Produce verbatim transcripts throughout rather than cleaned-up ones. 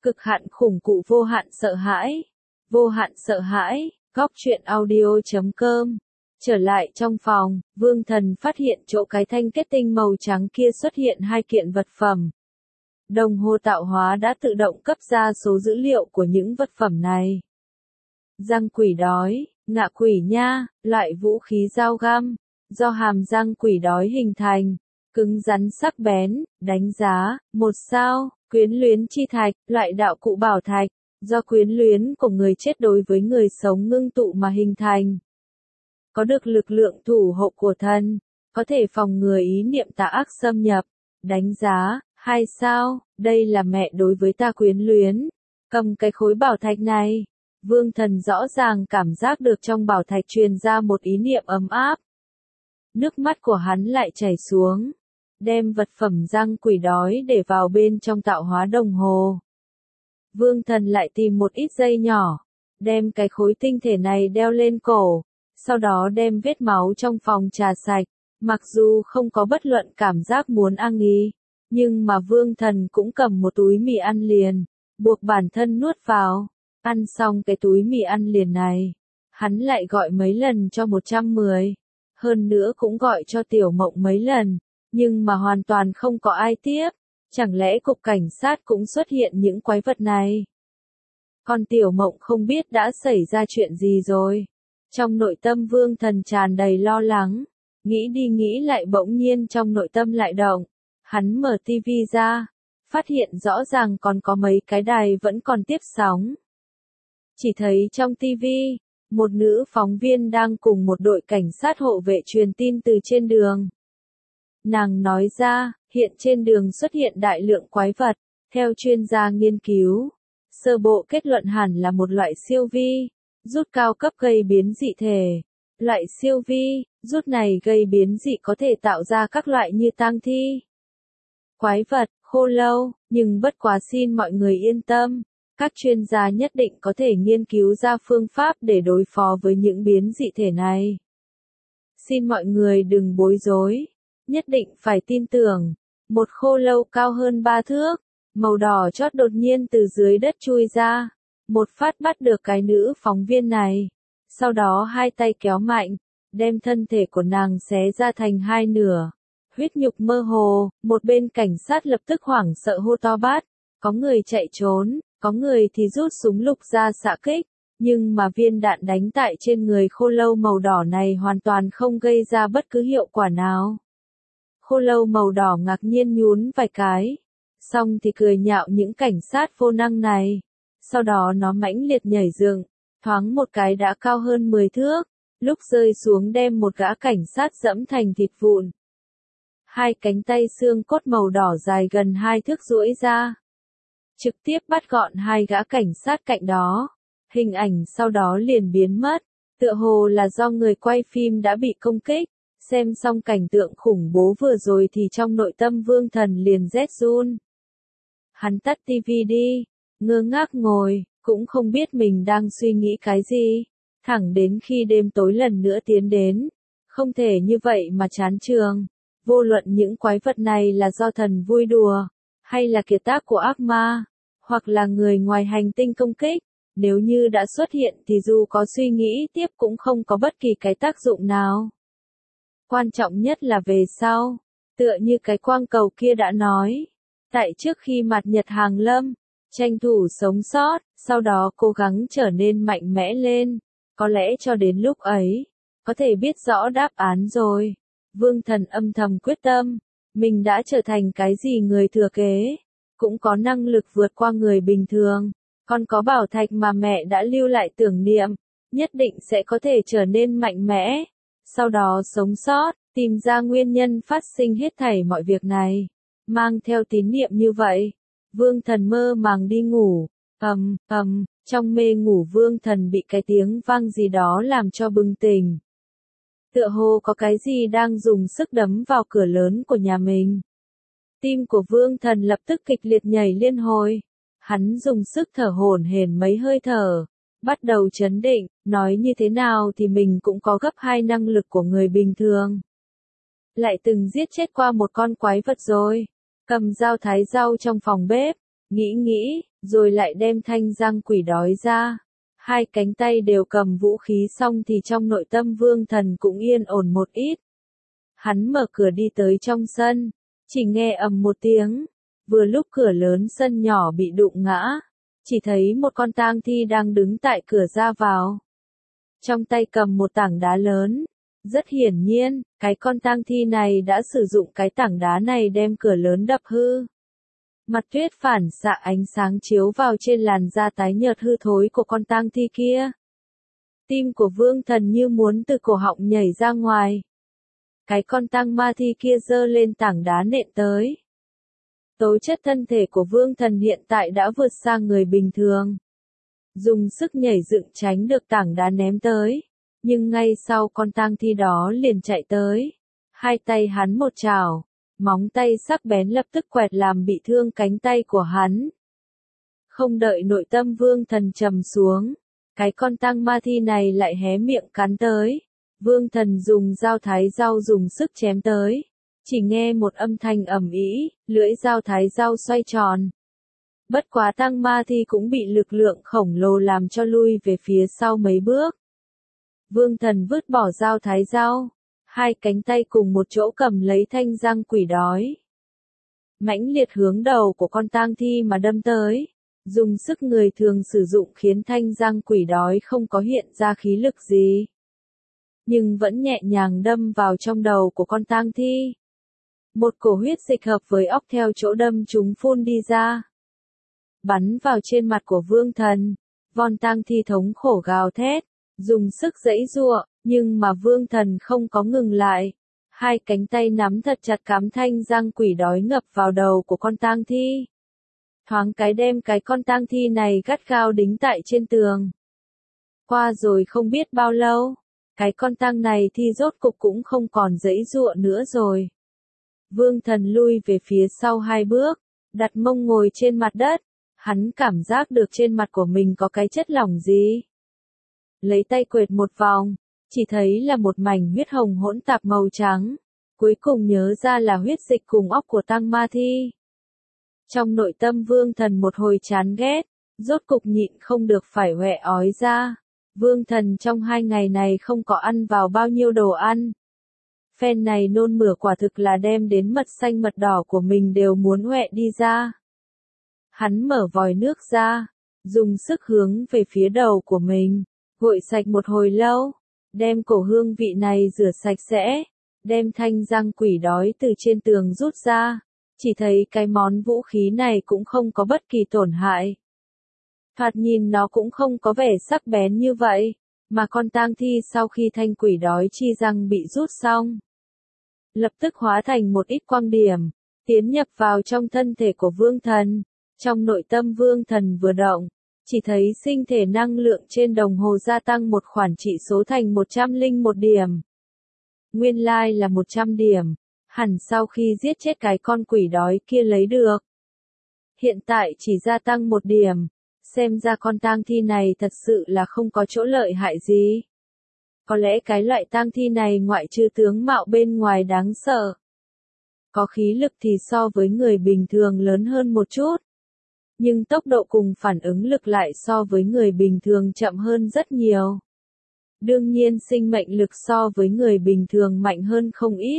Cực hạn khủng cụ vô hạn sợ hãi. Vô hạn sợ hãi, góc truyện audio chấm com. Trở lại trong phòng, Vương Thần phát hiện chỗ cái thanh kết tinh màu trắng kia xuất hiện hai kiện vật phẩm. Đồng hồ tạo hóa đã tự động cấp ra số dữ liệu của những vật phẩm này. Răng quỷ đói, ngạ quỷ nha, loại vũ khí dao găm, do hàm răng quỷ đói hình thành, cứng rắn sắc bén, đánh giá, một sao, quyến luyến chi thạch, loại đạo cụ bảo thạch, do quyến luyến của người chết đối với người sống ngưng tụ mà hình thành. Có được lực lượng thủ hộ của thần, có thể phòng ngừa ý niệm tà ác xâm nhập, đánh giá, hai sao, đây là mẹ đối với ta quyến luyến. Cầm cái khối bảo thạch này, Vương Thần rõ ràng cảm giác được trong bảo thạch truyền ra một ý niệm ấm áp. Nước mắt của hắn lại chảy xuống, đem vật phẩm răng quỷ đói để vào bên trong tạo hóa đồng hồ. Vương Thần lại tìm một ít dây nhỏ, đem cái khối tinh thể này đeo lên cổ, sau đó đem vết máu trong phòng trà sạch, mặc dù không có bất luận cảm giác muốn ăn nghi, nhưng mà Vương Thần cũng cầm một túi mì ăn liền, buộc bản thân nuốt vào. Ăn xong cái túi mì ăn liền này, hắn lại gọi mấy lần cho một trăm mười, hơn nữa cũng gọi cho Tiểu Mộng mấy lần, nhưng mà hoàn toàn không có ai tiếp, chẳng lẽ cục cảnh sát cũng xuất hiện những quái vật này? Còn Tiểu Mộng không biết đã xảy ra chuyện gì rồi. Trong nội tâm Vương Thần tràn đầy lo lắng, nghĩ đi nghĩ lại bỗng nhiên trong nội tâm lại động, hắn mở tivi ra, phát hiện rõ ràng còn có mấy cái đài vẫn còn tiếp sóng. Chỉ thấy trong tivi, một nữ phóng viên đang cùng một đội cảnh sát hộ vệ truyền tin từ trên đường. Nàng nói ra, hiện trên đường xuất hiện đại lượng quái vật, theo chuyên gia nghiên cứu, sơ bộ kết luận hẳn là một loại siêu vi, rút cao cấp gây biến dị thể. Loại siêu vi, rút này gây biến dị có thể tạo ra các loại như tang thi, quái vật, khô lâu, nhưng bất quá xin mọi người yên tâm. Các chuyên gia nhất định có thể nghiên cứu ra phương pháp để đối phó với những biến dị thể này. Xin mọi người đừng bối rối, nhất định phải tin tưởng. Một khô lâu cao hơn ba thước, màu đỏ chót đột nhiên từ dưới đất chui ra, một phát bắt được cái nữ phóng viên này. Sau đó hai tay kéo mạnh, đem thân thể của nàng xé ra thành hai nửa. Huyết nhục mơ hồ, một bên cảnh sát lập tức hoảng sợ hô to bắt, có người chạy trốn. Có người thì rút súng lục ra xạ kích, nhưng mà viên đạn đánh tại trên người khô lâu màu đỏ này hoàn toàn không gây ra bất cứ hiệu quả nào. Khô lâu màu đỏ ngạc nhiên nhún vài cái, xong thì cười nhạo những cảnh sát vô năng này. Sau đó nó mãnh liệt nhảy dựng, thoáng một cái đã cao hơn mười thước, lúc rơi xuống đem một gã cảnh sát dẫm thành thịt vụn. Hai cánh tay xương cốt màu đỏ dài gần hai thước duỗi ra, trực tiếp bắt gọn hai gã cảnh sát cạnh đó. Hình ảnh sau đó liền biến mất, tựa hồ là do người quay phim đã bị công kích. Xem xong cảnh tượng khủng bố vừa rồi thì trong nội tâm Vương Thần liền rét run. Hắn tắt tivi đi, ngơ ngác ngồi, cũng không biết mình đang suy nghĩ cái gì. Thẳng đến khi đêm tối lần nữa tiến đến, không thể như vậy mà chán trường. Vô luận những quái vật này là do thần vui đùa, hay là kiệt tác của ác ma, hoặc là người ngoài hành tinh công kích, nếu như đã xuất hiện thì dù có suy nghĩ tiếp cũng không có bất kỳ cái tác dụng nào. Quan trọng nhất là về sau, tựa như cái quang cầu kia đã nói, tại trước khi mặt nhật hàng lâm, tranh thủ sống sót, sau đó cố gắng trở nên mạnh mẽ lên, có lẽ cho đến lúc ấy, có thể biết rõ đáp án rồi. Vương Thần âm thầm quyết tâm, mình đã trở thành cái gì người thừa kế, cũng có năng lực vượt qua người bình thường, còn có bảo thạch mà mẹ đã lưu lại tưởng niệm, nhất định sẽ có thể trở nên mạnh mẽ, sau đó sống sót, tìm ra nguyên nhân phát sinh hết thảy mọi việc này. Mang theo tín niệm như vậy, Vương Thần mơ màng đi ngủ, ầm, ầm, trong mê ngủ Vương Thần bị cái tiếng vang gì đó làm cho bừng tỉnh. Tựa hồ có cái gì đang dùng sức đấm vào cửa lớn của nhà mình. Tim của Vương Thần lập tức kịch liệt nhảy liên hồi. Hắn dùng sức thở hổn hển mấy hơi thở, bắt đầu trấn định, nói như thế nào thì mình cũng có gấp hai năng lực của người bình thường. Lại từng giết chết qua một con quái vật rồi. Cầm dao thái rau trong phòng bếp, Nghĩ nghĩ, rồi lại đem thanh răng quỷ đói ra. Hai cánh tay đều cầm vũ khí xong thì trong nội tâm Vương Thần cũng yên ổn một ít. Hắn mở cửa đi tới trong sân, chỉ nghe ầm một tiếng, vừa lúc cửa lớn sân nhỏ bị đụng ngã, chỉ thấy một con tang thi đang đứng tại cửa ra vào. Trong tay cầm một tảng đá lớn, rất hiển nhiên, cái con tang thi này đã sử dụng cái tảng đá này đem cửa lớn đập hư. Mặt tuyết phản xạ ánh sáng chiếu vào trên làn da tái nhợt hư thối của con tang thi kia. Tim của Vương Thần như muốn từ cổ họng nhảy ra ngoài. Cái con tang ma thi kia giơ lên tảng đá nện tới. Tố chất thân thể của Vương Thần hiện tại đã vượt xa người bình thường. Dùng sức nhảy dựng tránh được tảng đá ném tới. Nhưng ngay sau con tang thi đó liền chạy tới. Hai tay hắn một chảo. Móng tay sắc bén lập tức quẹt làm bị thương cánh tay của hắn. Không đợi nội tâm Vương Thần trầm xuống, cái con tang ma thi này lại hé miệng cắn tới. Vương Thần dùng dao thái dao dùng sức chém tới. Chỉ nghe một âm thanh ầm ĩ, lưỡi dao thái dao xoay tròn. Bất quá tang ma thi cũng bị lực lượng khổng lồ làm cho lui về phía sau mấy bước. Vương Thần vứt bỏ dao thái dao. Hai cánh tay cùng một chỗ cầm lấy thanh răng quỷ đói. Mãnh liệt hướng đầu của con tang thi mà đâm tới. Dùng sức người thường sử dụng khiến thanh răng quỷ đói không có hiện ra khí lực gì. Nhưng vẫn nhẹ nhàng đâm vào trong đầu của con tang thi. Một cổ huyết dịch hợp với óc theo chỗ đâm chúng phun đi ra. Bắn vào trên mặt của Vương Thần. Von tang thi thống khổ gào thét. Dùng sức giãy giụa, nhưng mà Vương Thần không có ngừng lại. Hai cánh tay nắm thật chặt cắm thanh răng quỷ đói ngập vào đầu của con tang thi. Thoáng cái đem cái con tang thi này gắt gao đính tại trên tường. Qua rồi không biết bao lâu, cái con tang này thi rốt cục cũng không còn giãy giụa nữa rồi. Vương Thần lui về phía sau hai bước, đặt mông ngồi trên mặt đất. Hắn cảm giác được trên mặt của mình có cái chất lỏng gì. Lấy tay quệt một vòng, chỉ thấy là một mảnh huyết hồng hỗn tạp màu trắng. Cuối cùng nhớ ra là huyết dịch cùng óc của tang ma thi. Trong nội tâm Vương Thần một hồi chán ghét, rốt cục nhịn không được phải hoẹ ói ra. Vương Thần trong hai ngày này không có ăn vào bao nhiêu đồ ăn. Phen này nôn mửa quả thực là đem đến mật xanh mật đỏ của mình đều muốn hoẹ đi ra. Hắn mở vòi nước ra, dùng sức hướng về phía đầu của mình, gội sạch một hồi lâu, đem cổ hương vị này rửa sạch sẽ, đem thanh răng quỷ đói từ trên tường rút ra, chỉ thấy cái món vũ khí này cũng không có bất kỳ tổn hại. Thoạt nhìn nó cũng không có vẻ sắc bén như vậy, mà con tang thi sau khi thanh quỷ đói chi răng bị rút xong, lập tức hóa thành một ít quang điểm, tiến nhập vào trong thân thể của Vương Thần. Trong nội tâm Vương Thần vừa động, chỉ thấy sinh thể năng lượng trên đồng hồ gia tăng một khoản trị số thành một trăm lẻ một điểm. Nguyên lai là một trăm điểm, hẳn sau khi giết chết cái con quỷ đói kia lấy được. Hiện tại chỉ gia tăng một điểm, xem ra con tang thi này thật sự là không có chỗ lợi hại gì. Có lẽ cái loại tang thi này ngoại trừ tướng mạo bên ngoài đáng sợ, có khí lực thì so với người bình thường lớn hơn một chút. Nhưng tốc độ cùng phản ứng lực lại so với người bình thường chậm hơn rất nhiều. Đương nhiên sinh mệnh lực so với người bình thường mạnh hơn không ít.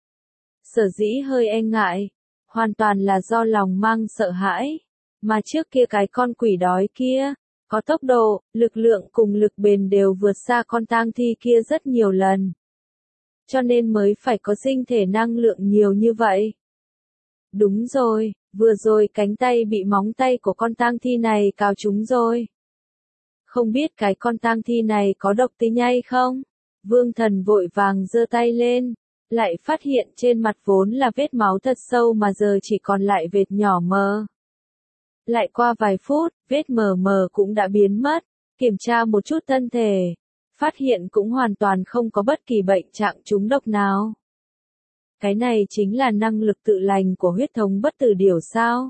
Sở dĩ hơi e ngại, hoàn toàn là do lòng mang sợ hãi. Mà trước kia cái con quỷ đói kia, có tốc độ, lực lượng cùng lực bền đều vượt xa con tang thi kia rất nhiều lần. Cho nên mới phải có sinh thể năng lượng nhiều như vậy. Đúng rồi, vừa rồi cánh tay bị móng tay của con tang thi này cào trúng rồi. Không biết cái con tang thi này có độc tính hay không? Vương Thần vội vàng giơ tay lên, lại phát hiện trên mặt vốn là vết máu thật sâu mà giờ chỉ còn lại vệt nhỏ mờ. Lại qua vài phút, vết mờ mờ cũng đã biến mất, kiểm tra một chút thân thể, phát hiện cũng hoàn toàn không có bất kỳ bệnh trạng trúng độc nào. Cái này chính là năng lực tự lành của huyết thống bất tử điểu sao?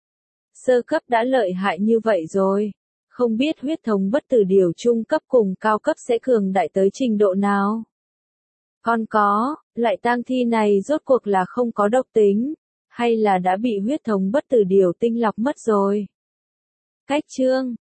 Sơ cấp đã lợi hại như vậy rồi, không biết huyết thống bất tử điểu trung cấp cùng cao cấp sẽ cường đại tới trình độ nào? Còn có, loại tang thi này rốt cuộc là không có độc tính, Hay là đã bị huyết thống bất tử điều tinh lọc mất rồi? Cách chương